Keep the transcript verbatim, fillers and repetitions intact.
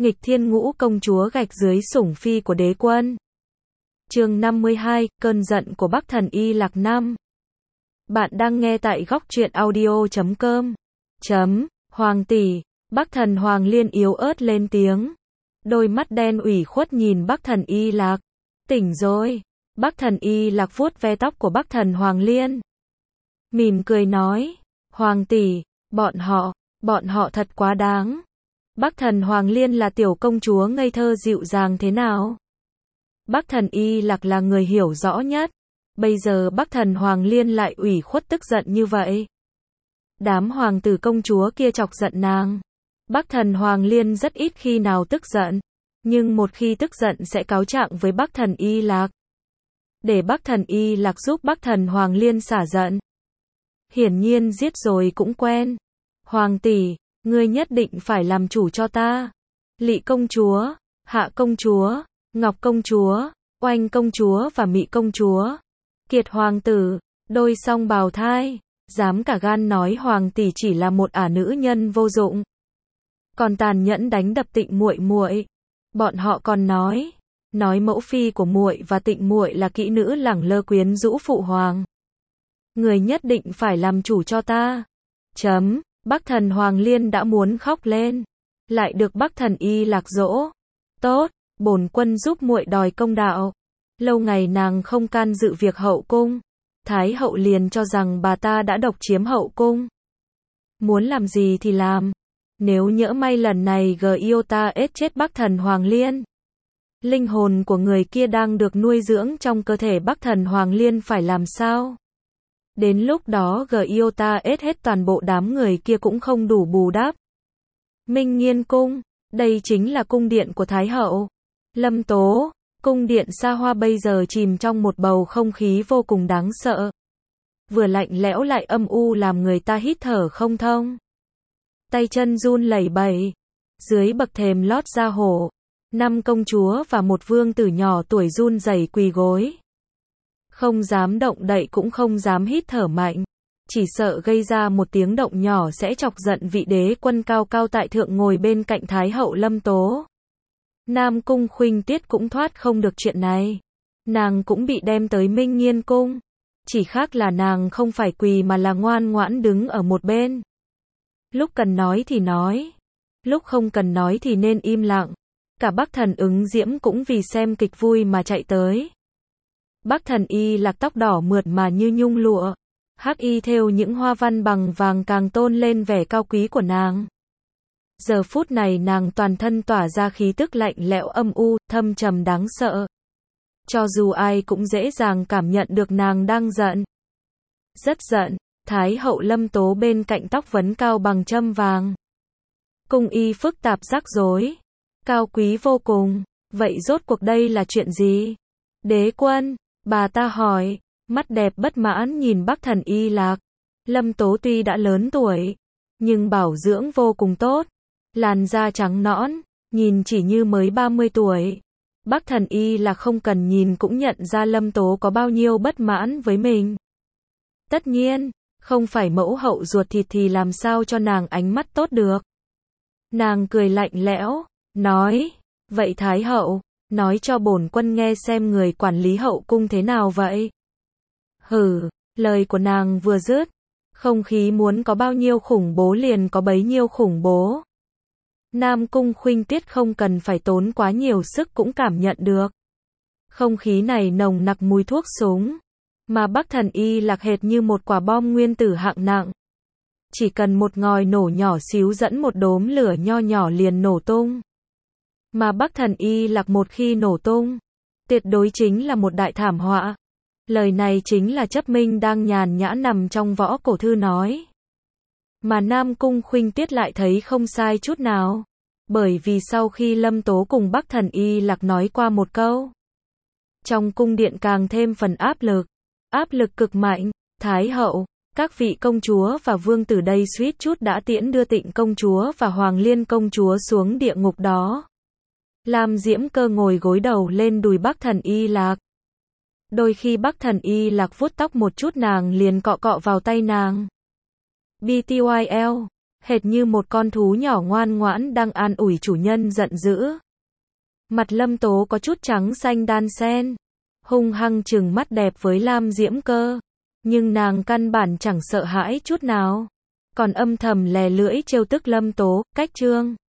Nghịch thiên ngũ công chúa gạch dưới sủng phi của đế quân. Chương năm mươi hai, cơn giận của Bắc Thần Y Lạc năm. Bạn đang nghe tại góc truyện audio chấm com. Chấm, Hoàng tỷ, Bắc Thần Hoàng Liên yếu ớt lên tiếng. Đôi mắt đen ủy khuất nhìn Bắc Thần Y Lạc. Tỉnh rồi. Bắc Thần Y Lạc vuốt ve tóc của Bắc Thần Hoàng Liên. Mỉm cười nói, Hoàng tỷ, bọn họ, bọn họ thật quá đáng. Bắc Thần Hoàng Liên là tiểu công chúa ngây thơ dịu dàng thế nào? Bắc Thần Y Lạc là người hiểu rõ nhất. Bây giờ Bắc Thần Hoàng Liên lại ủy khuất tức giận như vậy. Đám hoàng tử công chúa kia chọc giận nàng. Bắc Thần Hoàng Liên rất ít khi nào tức giận. Nhưng một khi tức giận sẽ cáo trạng với Bắc Thần Y Lạc. Để Bắc Thần Y Lạc giúp Bắc Thần Hoàng Liên xả giận. Hiển nhiên giết rồi cũng quen. Hoàng tỷ, ngươi nhất định phải làm chủ cho ta. Lị công chúa, Hạ công chúa, Ngọc công chúa, Oanh công chúa và Mị công chúa. Kiệt hoàng tử, đôi song bào thai, dám cả gan nói hoàng tỷ chỉ là một ả nữ nhân vô dụng. Còn tàn nhẫn đánh đập Tịnh muội muội. Bọn họ còn nói, nói mẫu phi của muội và Tịnh muội là kỹ nữ lẳng lơ quyến rũ phụ hoàng. Người nhất định phải làm chủ cho ta. Chấm, Bắc Thần Hoàng Liên đã muốn khóc lên, lại được Bắc Thần Y Lạc dỗ. Tốt, bổn quân giúp muội đòi công đạo. Lâu ngày nàng không can dự việc hậu cung, Thái hậu liền cho rằng bà ta đã độc chiếm hậu cung. Muốn làm gì thì làm. Nếu nhỡ may lần này Giota ết chết Bắc Thần Hoàng Liên, linh hồn của người kia đang được nuôi dưỡng trong cơ thể Bắc Thần Hoàng Liên phải làm sao? Đến lúc đó Giota ết hết toàn bộ đám người kia cũng không đủ bù đắp. Minh Nghiên cung, đây chính là cung điện của Thái hậu. Lâm Tố, cung điện xa hoa bây giờ chìm trong một bầu không khí vô cùng đáng sợ. Vừa lạnh lẽo lại âm u làm người ta hít thở không thông. Tay chân run lẩy bẩy. Dưới bậc thềm lót da hổ, năm công chúa và một vương tử nhỏ tuổi run rẩy quỳ gối. Không dám động đậy cũng không dám hít thở mạnh. Chỉ sợ gây ra một tiếng động nhỏ sẽ chọc giận vị đế quân cao cao tại thượng ngồi bên cạnh Thái hậu Lâm Tố. Nam cung Khuynh Tiết cũng thoát không được chuyện này. Nàng cũng bị đem tới Minh Nghiên cung. Chỉ khác là nàng không phải quỳ mà là ngoan ngoãn đứng ở một bên. Lúc cần nói thì nói. Lúc không cần nói thì nên im lặng. Cả Bắc Thần Ứng Diễm cũng vì xem kịch vui mà chạy tới. Bắc Thần Y Lạc tóc đỏ mượt mà như nhung lụa. Hắc y thêu những hoa văn bằng vàng càng tôn lên vẻ cao quý của nàng. Giờ phút này nàng toàn thân tỏa ra khí tức lạnh lẽo âm u, thâm trầm đáng sợ. Cho dù ai cũng dễ dàng cảm nhận được nàng đang giận. Rất giận, Thái hậu Lâm Tố bên cạnh tóc vấn cao bằng châm vàng. Cung y phức tạp rắc rối. Cao quý vô cùng. Vậy rốt cuộc đây là chuyện gì? Đế quân, bà ta hỏi, mắt đẹp bất mãn nhìn Bắc Thần Y Lạc. Lâm Tố tuy đã lớn tuổi, nhưng bảo dưỡng vô cùng tốt. Làn da trắng nõn, nhìn chỉ như mới ba mươi tuổi. Bắc Thần Y Lạc không cần nhìn cũng nhận ra Lâm Tố có bao nhiêu bất mãn với mình. Tất nhiên, không phải mẫu hậu ruột thịt thì làm sao cho nàng ánh mắt tốt được. Nàng cười lạnh lẽo, nói, vậy Thái hậu, nói cho bổn quân nghe xem người quản lý hậu cung thế nào vậy. Hừ, lời của nàng vừa dứt, không khí muốn có bao nhiêu khủng bố liền có bấy nhiêu khủng bố. Nam cung Khuynh Tiết không cần phải tốn quá nhiều sức cũng cảm nhận được. Không khí này nồng nặc mùi thuốc súng. Mà Bắc Thần Y Lạc hệt như một quả bom nguyên tử hạng nặng. Chỉ cần một ngòi nổ nhỏ xíu dẫn một đốm lửa nho nhỏ liền nổ tung. Mà Bắc Thần Y Lạc một khi nổ tung, tuyệt đối chính là một đại thảm họa. Lời này chính là Chấp Minh đang nhàn nhã nằm trong võ cổ thư nói. Mà Nam cung Khuynh Tiết lại thấy không sai chút nào. Bởi vì sau khi Lâm Tố cùng Bắc Thần Y Lạc nói qua một câu, trong cung điện càng thêm phần áp lực. Áp lực cực mạnh. Thái hậu, các vị công chúa và vương tử đây suýt chút đã tiễn đưa Tịnh công chúa và Hoàng Liên công chúa xuống địa ngục đó. Lam Diễm Cơ ngồi gối đầu lên đùi Bắc Thần Y Lạc. Đôi khi Bắc Thần Y Lạc vuốt tóc một chút nàng liền cọ cọ vào tay nàng. bê tê i lờ, hệt như một con thú nhỏ ngoan ngoãn đang an ủi chủ nhân giận dữ. Mặt Lâm Tố có chút trắng xanh đan xen, hung hăng trừng mắt đẹp với Lam Diễm Cơ, nhưng nàng căn bản chẳng sợ hãi chút nào, còn âm thầm lè lưỡi trêu tức Lâm Tố, cách trương.